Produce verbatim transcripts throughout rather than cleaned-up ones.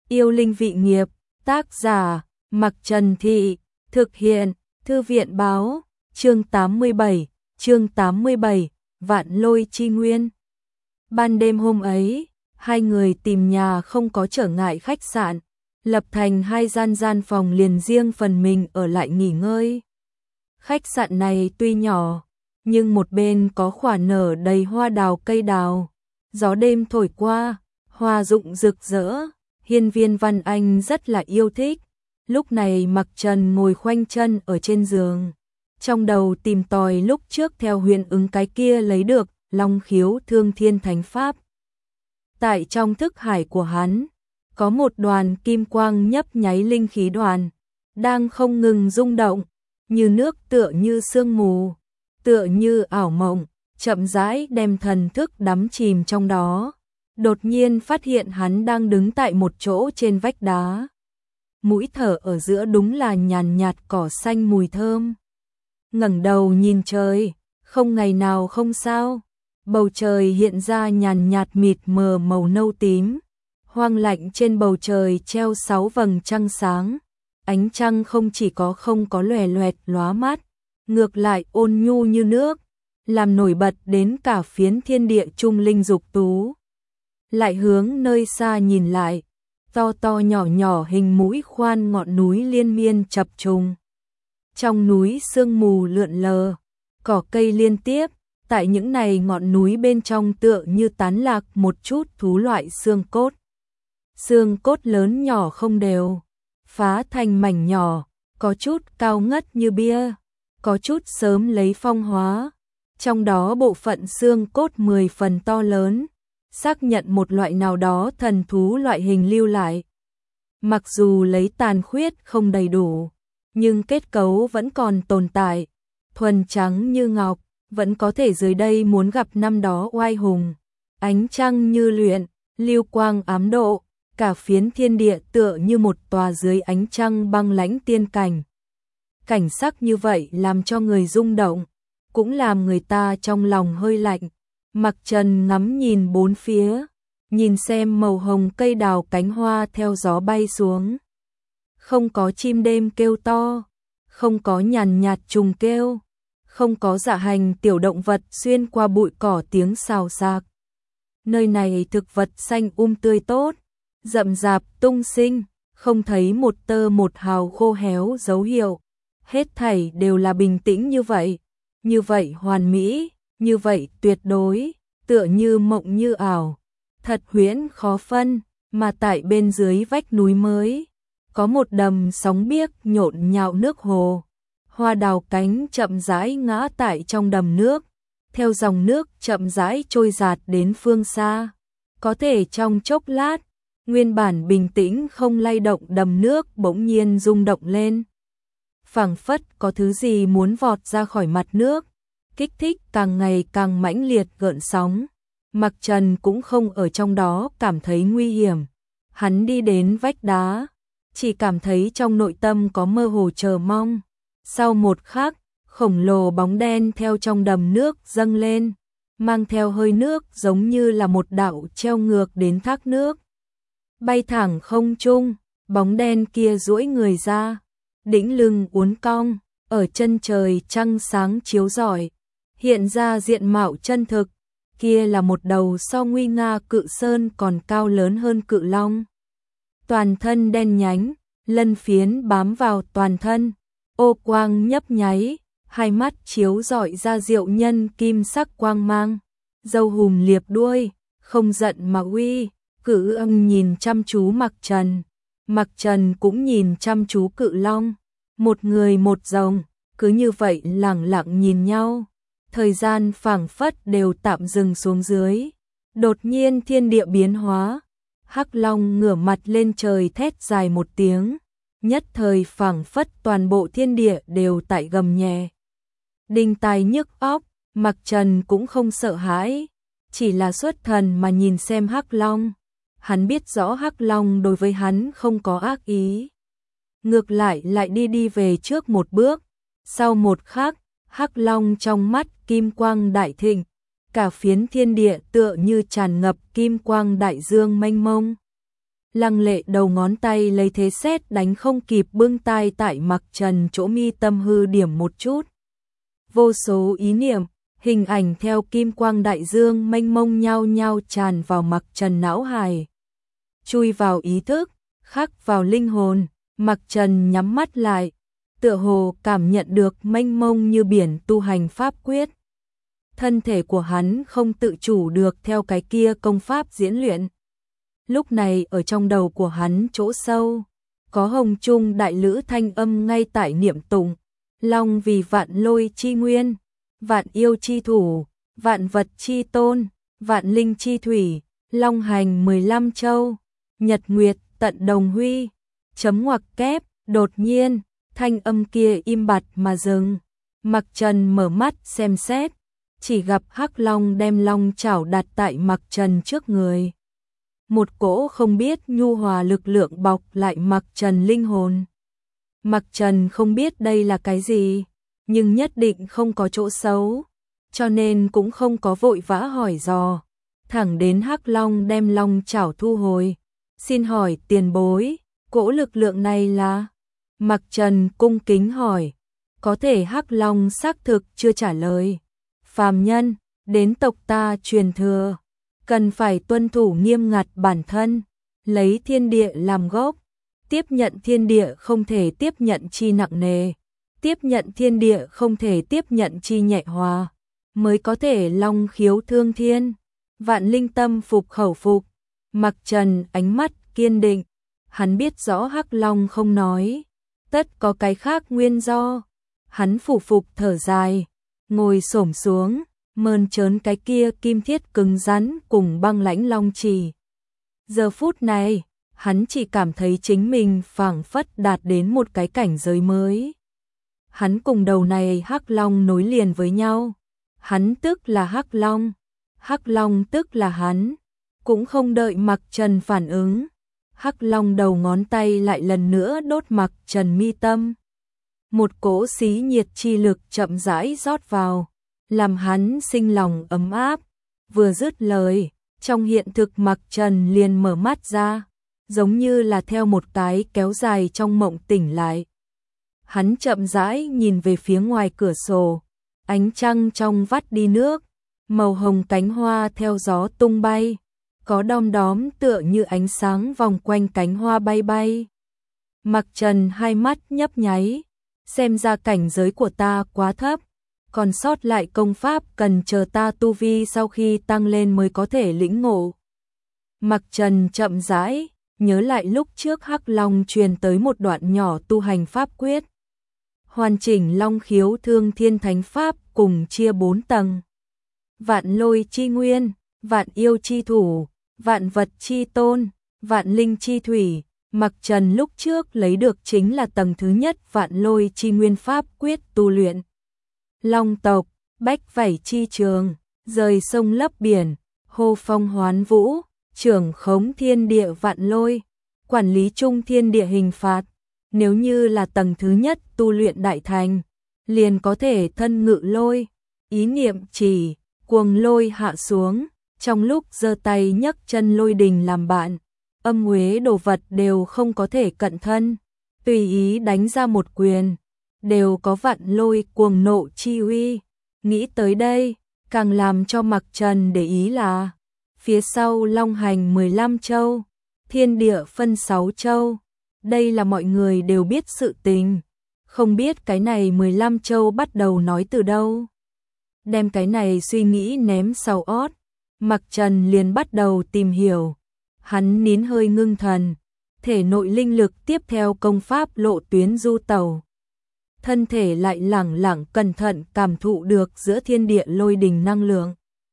Yêu linh vị nghiệp, tác giả, Mặc Trần Thị, thực hiện, Thư viện báo, chương tám mươi bảy, chương tám mươi bảy, Vạn Lôi Chi Nguyên. Ban đêm hôm ấy, hai người tìm nhà không có trở ngại khách sạn, lập thành hai gian gian phòng liền riêng phần mình ở lại nghỉ ngơi. Khách sạn này tuy nhỏ, nhưng một bên có khỏa nở đầy hoa đào cây đào, gió đêm thổi qua, hoa rụng rực rỡ, Hiên Viên Văn Anh rất là yêu thích. Lúc này Mặc Trần ngồi khoanh chân ở trên giường, trong đầu tìm tòi lúc trước theo huyền ứng cái kia lấy được Long Khiếu Thương Thiên Thánh Pháp. Tại trong thức hải của hắn, có một đoàn kim quang nhấp nháy linh khí đoàn, đang không ngừng rung động, như nước tựa như sương mù, tựa như ảo mộng, chậm rãi đem thần thức đắm chìm trong đó. Đột nhiên phát hiện hắn đang đứng tại một chỗ trên vách đá. Mũi thở ở giữa đúng là nhàn nhạt cỏ xanh mùi thơm. Ngẩng đầu nhìn trời, không ngày nào không sao. Bầu trời hiện ra nhàn nhạt mịt mờ màu nâu tím. Hoang lạnh trên bầu trời treo sáu vầng trăng sáng. Ánh trăng không chỉ có không có lòe loẹt lóa mắt, ngược lại ôn nhu như nước, làm nổi bật đến cả phiến thiên địa trung linh dục tú. Lại hướng nơi xa nhìn lại, to to nhỏ nhỏ hình mũi khoan ngọn núi liên miên chập trùng. Trong núi sương mù lượn lờ, cỏ cây liên tiếp, tại những này ngọn núi bên trong tựa như tán lạc một chút thú loại xương cốt. Xương cốt lớn nhỏ không đều, phá thành mảnh nhỏ, có chút cao ngất như bia, có chút sớm lấy phong hóa. Trong đó bộ phận xương cốt mười phần to lớn, xác nhận một loại nào đó thần thú loại hình lưu lại. Mặc dù lấy tàn khuyết không đầy đủ, nhưng kết cấu vẫn còn tồn tại, thuần trắng như ngọc, vẫn có thể dưới đây muốn gặp năm đó oai hùng. Ánh trăng như luyện, lưu quang ám độ, cả phiến thiên địa tựa như một tòa dưới ánh trăng băng lãnh tiên cảnh. Cảnh sắc như vậy làm cho người rung động, cũng làm người ta trong lòng hơi lạnh. Mặc Trần ngắm nhìn bốn phía, nhìn xem màu hồng cây đào cánh hoa theo gió bay xuống. Không có chim đêm kêu to, không có nhàn nhạt trùng kêu, không có dạ hành tiểu động vật xuyên qua bụi cỏ tiếng xào xạc. Nơi này thực vật xanh um tươi tốt, rậm rạp tung sinh, không thấy một tơ một hào khô héo dấu hiệu. Hết thảy đều là bình tĩnh như vậy, như vậy hoàn mỹ, như vậy tuyệt đối, tựa như mộng như ảo, thật huyễn khó phân. Mà tại bên dưới vách núi mới, có một đầm sóng biếc nhộn nhạo nước hồ, hoa đào cánh chậm rãi ngã tại trong đầm nước, theo dòng nước chậm rãi trôi dạt đến phương xa. Có thể trong chốc lát, nguyên bản bình tĩnh không lay động đầm nước bỗng nhiên rung động lên. Phảng phất có thứ gì muốn vọt ra khỏi mặt nước, kích thích càng ngày càng mãnh liệt gợn sóng. Mặc Trần cũng không ở trong đó cảm thấy nguy hiểm. Hắn đi đến vách đá, chỉ cảm thấy trong nội tâm có mơ hồ chờ mong. Sau một khắc, khổng lồ bóng đen theo trong đầm nước dâng lên, mang theo hơi nước giống như là một đạo treo ngược đến thác nước. Bay thẳng không trung, bóng đen kia duỗi người ra, đĩnh lưng uốn cong, ở chân trời trăng sáng chiếu rọi, hiện ra diện mạo chân thực. Kia là một đầu so nguy nga cự sơn còn cao lớn hơn cự long. Toàn thân đen nhánh, lân phiến bám vào toàn thân, ô quang nhấp nháy, hai mắt chiếu rọi ra diệu nhân kim sắc quang mang. Dâu hùm liệp đuôi, không giận mà uy. Cự âm nhìn chăm chú Mặc Trần, Mặc Trần cũng nhìn chăm chú cự long. Một người một rồng, cứ như vậy lẳng lặng nhìn nhau. Thời gian phảng phất đều tạm dừng xuống dưới. Đột nhiên thiên địa biến hóa, hắc long ngửa mặt lên trời thét dài một tiếng, nhất thời phảng phất toàn bộ thiên địa đều tại gầm nhẹ. Đinh tai nhức óc, Mặc Trần cũng không sợ hãi, chỉ là xuất thần mà nhìn xem hắc long. Hắn biết rõ hắc long đối với hắn không có ác ý, ngược lại lại đi đi về trước một bước. Sau một khắc, hắc long trong mắt kim quang đại thịnh, cả phiến thiên địa tựa như tràn ngập kim quang đại dương mênh mông. lăng lệ đầu ngón tay lấy thế sét đánh không kịp bưng tay tại Mặc Trần chỗ mi tâm hư điểm một chút. Vô số ý niệm, hình ảnh theo kim quang đại dương mênh mông nhau nhau tràn vào Mặc Trần não hài. Chui vào ý thức, khắc vào linh hồn, Mặc Trần nhắm mắt lại, tựa hồ cảm nhận được mênh mông như biển tu hành pháp quyết. Thân thể của hắn không tự chủ được theo cái kia công pháp diễn luyện. Lúc này ở trong đầu của hắn chỗ sâu, có hồng trung đại lữ thanh âm ngay tại niệm tụng, long vì vạn lôi chi nguyên, vạn yêu chi thủ, vạn vật chi tôn, vạn linh chi thủy, long hành mười lăm châu, nhật nguyệt tận đồng huy, chấm ngoặc kép, đột nhiên, thanh âm kia im bặt mà dừng. Mặc Trần mở mắt xem xét, chỉ gặp hắc long đem long chảo đặt tại Mặc Trần trước người. Một cỗ không biết nhu hòa lực lượng bọc lại Mặc Trần linh hồn. Mặc Trần không biết đây là cái gì, nhưng nhất định không có chỗ xấu, cho nên cũng không có vội vã hỏi dò, thẳng đến hắc long đem long chảo thu hồi. Xin hỏi tiền bối, cỗ lực lượng này là? Mặc Trần cung kính hỏi, có thể hắc long xác thực chưa trả lời. Phàm nhân, đến tộc ta truyền thừa, cần phải tuân thủ nghiêm ngặt bản thân, lấy thiên địa làm gốc, tiếp nhận thiên địa không thể tiếp nhận chi nặng nề, tiếp nhận thiên địa không thể tiếp nhận chi nhẹ hòa, mới có thể long khiếu thương thiên, vạn linh tâm phục khẩu phục. Mặc Trần ánh mắt kiên định, hắn biết rõ hắc long không nói, tất có cái khác nguyên do. Hắn phủ phục thở dài, ngồi xổm xuống, mơn trớn cái kia kim thiết cứng rắn cùng băng lãnh long trì. Giờ phút này, hắn chỉ cảm thấy chính mình phảng phất đạt đến một cái cảnh giới mới. Hắn cùng đầu này hắc long nối liền với nhau. Hắn tức là hắc long, hắc long tức là hắn. Cũng không đợi Mặc Trần phản ứng, hắc long đầu ngón tay lại lần nữa đốt Mặc Trần mi tâm. Một cỗ xí nhiệt chi lực chậm rãi rót vào, làm hắn sinh lòng ấm áp. Vừa dứt lời, trong hiện thực Mặc Trần liền mở mắt ra, giống như là theo một cái kéo dài trong mộng tỉnh lại. Hắn chậm rãi nhìn về phía ngoài cửa sổ, ánh trăng trong vắt đi nước, màu hồng cánh hoa theo gió tung bay, có đom đóm tựa như ánh sáng vòng quanh cánh hoa bay bay. Mặc Trần hai mắt nhấp nháy, xem ra cảnh giới của ta quá thấp, còn sót lại công pháp cần chờ ta tu vi sau khi tăng lên mới có thể lĩnh ngộ. Mặc Trần chậm rãi, nhớ lại lúc trước hắc long truyền tới một đoạn nhỏ tu hành pháp quyết. Hoàn chỉnh long khiếu thương thiên thánh pháp cùng chia bốn tầng. Vạn lôi chi nguyên, vạn yêu chi thủ, vạn vật chi tôn, vạn linh chi thủy. Mặc Trần lúc trước lấy được chính là tầng thứ nhất vạn lôi chi nguyên pháp quyết tu luyện. Long tộc, bách vảy chi trường, rời sông lấp biển, hô phong hoán vũ, trưởng khống thiên địa vạn lôi, quản lý chung thiên địa hình phạt. Nếu như là tầng thứ nhất tu luyện đại thành, liền có thể thân ngự lôi, ý niệm chỉ, cuồng lôi hạ xuống, trong lúc giơ tay nhấc chân lôi đình làm bạn, âm uế đồ vật đều không có thể cận thân, tùy ý đánh ra một quyền, đều có vạn lôi cuồng nộ chi uy. Nghĩ tới đây, càng làm cho Mặc Trần để ý là, phía sau long hành mười lăm châu, thiên địa phân sáu châu, đây là mọi người đều biết sự tình, không biết cái này mười lăm châu bắt đầu nói từ đâu. Đem cái này suy nghĩ ném sau ót, Mặc Trần liền bắt đầu tìm hiểu. Hắn nín hơi ngưng thần, thể nội linh lực tiếp theo công pháp lộ tuyến du tẩu. Thân thể lại lẳng lặng cẩn thận cảm thụ được giữa thiên địa lôi đình năng lượng.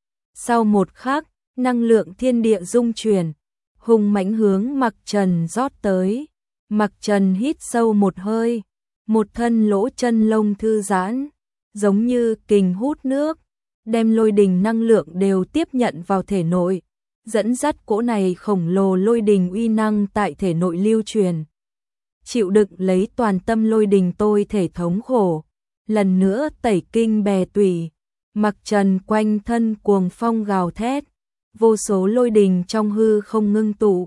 Sau một khắc, năng lượng thiên địa rung chuyển, hùng mãnh hướng Mặc Trần rót tới. Mặc Trần hít sâu một hơi, một thân lỗ chân lông thư giãn, giống như kình hút nước, đem lôi đình năng lượng đều tiếp nhận vào thể nội, dẫn dắt cỗ này khổng lồ lôi đình uy năng tại thể nội lưu truyền. Chịu đựng lấy toàn tâm lôi đình tôi thể thống khổ, lần nữa tẩy kinh bè tủy. Mặc Trần quanh thân cuồng phong gào thét, vô số lôi đình trong hư không ngưng tụ,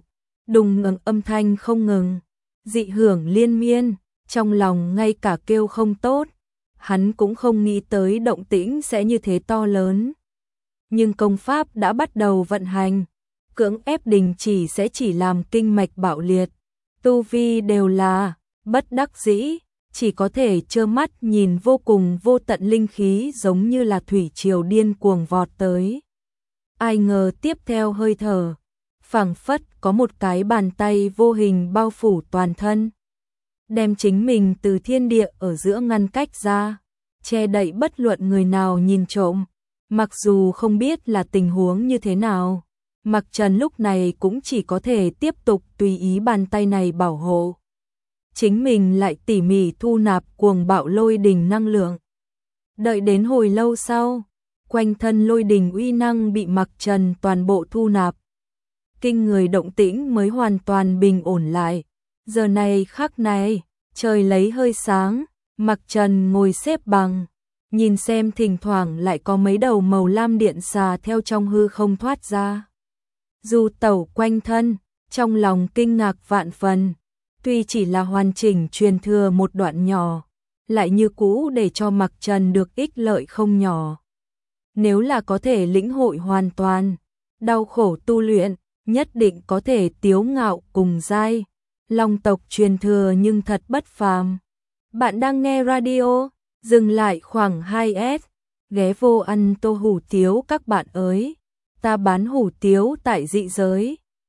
đùng ngừng âm thanh không ngừng, dị hưởng liên miên, trong lòng ngay cả kêu không tốt, hắn cũng không nghĩ tới động tĩnh sẽ như thế to lớn. Nhưng công pháp đã bắt đầu vận hành, cưỡng ép đình chỉ sẽ chỉ làm kinh mạch bạo liệt, tu vi đều là bất đắc dĩ, chỉ có thể trơ mắt nhìn vô cùng vô tận linh khí giống như là thủy triều điên cuồng vọt tới. Ai ngờ tiếp theo hơi thở, phảng phất có một cái bàn tay vô hình bao phủ toàn thân, đem chính mình từ thiên địa ở giữa ngăn cách ra, che đậy bất luận người nào nhìn trộm. Mặc dù không biết là tình huống như thế nào, Mặc Trần lúc này cũng chỉ có thể tiếp tục tùy ý bàn tay này bảo hộ. Chính mình lại tỉ mỉ thu nạp cuồng bạo lôi đình năng lượng. Đợi đến hồi lâu sau, quanh thân lôi đình uy năng bị Mặc Trần toàn bộ thu nạp. Kinh người động tĩnh mới hoàn toàn bình ổn lại. Giờ này khắc này, trời lấy hơi sáng, Mặc Trần ngồi xếp bằng, nhìn xem thỉnh thoảng lại có mấy đầu màu lam điện xà theo trong hư không thoát ra. Dù tẩu quanh thân, trong lòng kinh ngạc vạn phần, tuy chỉ là hoàn chỉnh truyền thừa một đoạn nhỏ, lại như cũ để cho Mặc Trần được ích lợi không nhỏ. Nếu là có thể lĩnh hội hoàn toàn, đau khổ tu luyện, nhất định có thể tiếu ngạo cùng giai. Long tộc truyền thừa nhưng thật bất phàm. Bạn đang nghe radio, dừng lại khoảng hai S, ghé vô ăn tô hủ tiếu các bạn ơi. Ta bán hủ tiếu tại dị giới,